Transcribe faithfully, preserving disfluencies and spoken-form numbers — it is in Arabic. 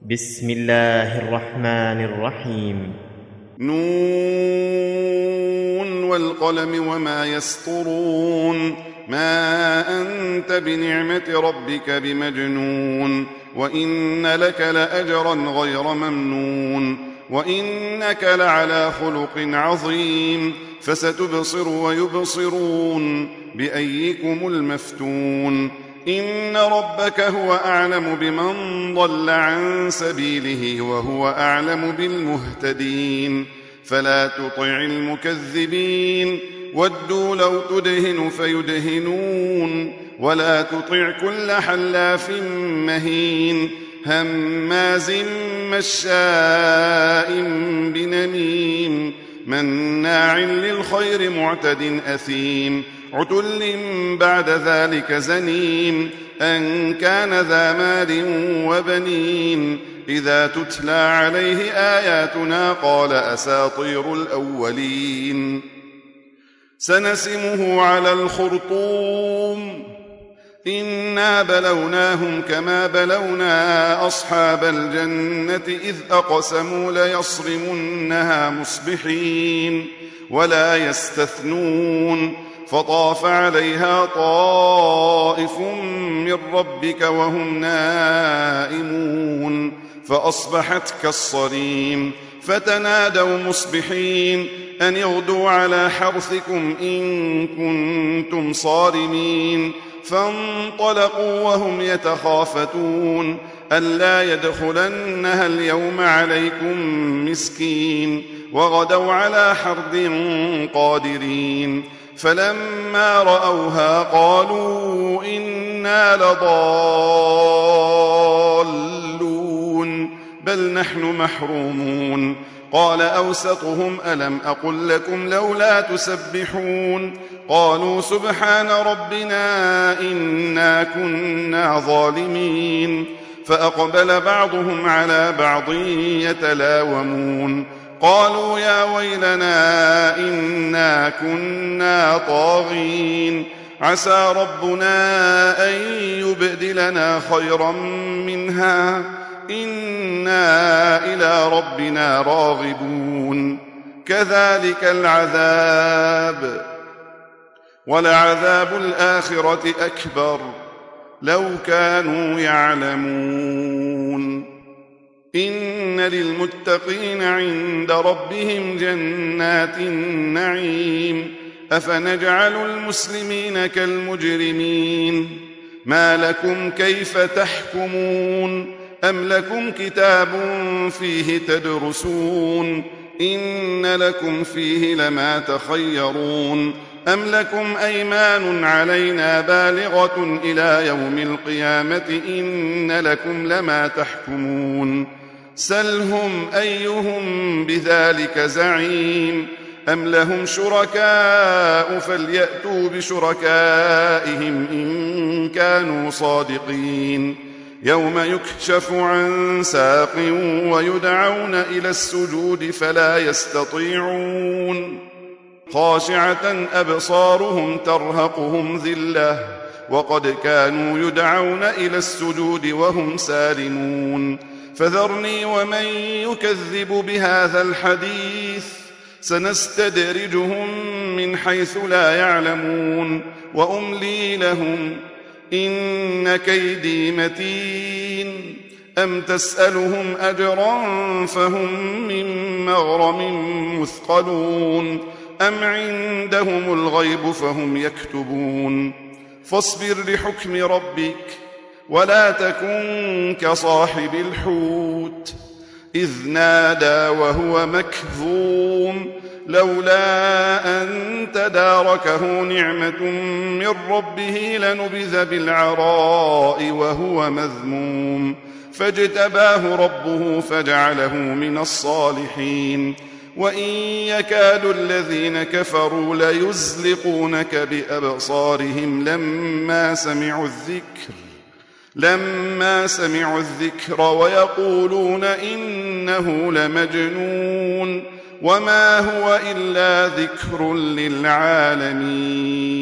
بسم الله الرحمن الرحيم. نون والقلم وما يسطرون. ما أنت بنعمة ربك بمجنون، وإن لك لأجرا غير ممنون، وإنك لعلى خلق عظيم. فستبصر ويبصرون بأيكم المفتون. إن ربك هو أعلم بمن ضل عن سبيله وهو أعلم بالمهتدين. فلا تطع المكذبين، ودوا لو تدهن فيدهنون. ولا تطع كل حلاف مهين، هماز مشاء بنميم، مناع للخير معتد أثيم، عتل بعد ذلك زنيم، أن كان ذا مال وبنين. إذا تتلى عليه آياتنا قال أساطير الأولين. سنسمه على الخرطوم. إنا بلوناهم كما بلونا أصحاب الجنة إذ أقسموا ليصرمنها مصبحين ولا يستثنون. فطاف عليها طائف من ربك وهم نائمون، فأصبحت كالصريم. فتنادوا مصبحين أن اغدوا على حرثكم إن كنتم صارمين. فانطلقوا وهم يتخافتون ألا يدخلنها اليوم عليكم مسكين، وغدوا على حرد قادرين. فلما رأوها قالوا إنا لضالون بل نحن محرومون. قال أوسطهم ألم أقل لكم لولا تسبحون؟ قالوا سبحان ربنا إنا كنا ظالمين. فأقبل بعضهم على بعض يتلاومون قالوا يا ويلنا إنا كنا طاغين، عسى ربنا أن يبدلنا خيرا منها إنا إلى ربنا راغبون. كذلك العذاب، ولعذاب الآخرة أكبر لو كانوا يعلمون. إن للمتقين عند ربهم جنات النعيم. أفنجعل المسلمين كالمجرمين؟ ما لكم كيف تحكمون؟ أم لكم كتاب فيه تدرسون؟ إن لكم فيه لما تخيرون. أم لكم أيمان علينا بالغة إلى يوم القيامة إن لكم لما تحكمون. سلهم أيهم بذلك زعيم. أم لهم شركاء فليأتوا بشركائهم إن كانوا صادقين. يوم يكشف عن ساق ويدعون إلى السجود فلا يستطيعون. خاشعة أبصارهم ترهقهم ذلة وقد كانوا يدعون إلى السجود وهم سالمون. فذرني ومن يكذب بهذا الحديث سنستدرجهم من حيث لا يعلمون وأملي لهم إن كيدي متين. أم تسألهم أجرا فهم من مغرم مثقلون، أم عندهم الغيب فهم يكتبون. فاصبر لحكم ربك ولا تكن كصاحب الحوت إذ نادى وهو مكظوم لولا أن تداركه نعمة من ربه لنبذ بالعراء وهو مذموم. فاجتباه ربه فجعله من الصالحين. وإن يكاد الذين كفروا ليزلقونك بأبصارهم لما سمعوا الذكر لما سمعوا الذكر ويقولون إنه لمجنون وما هو إلا ذكر للعالمين.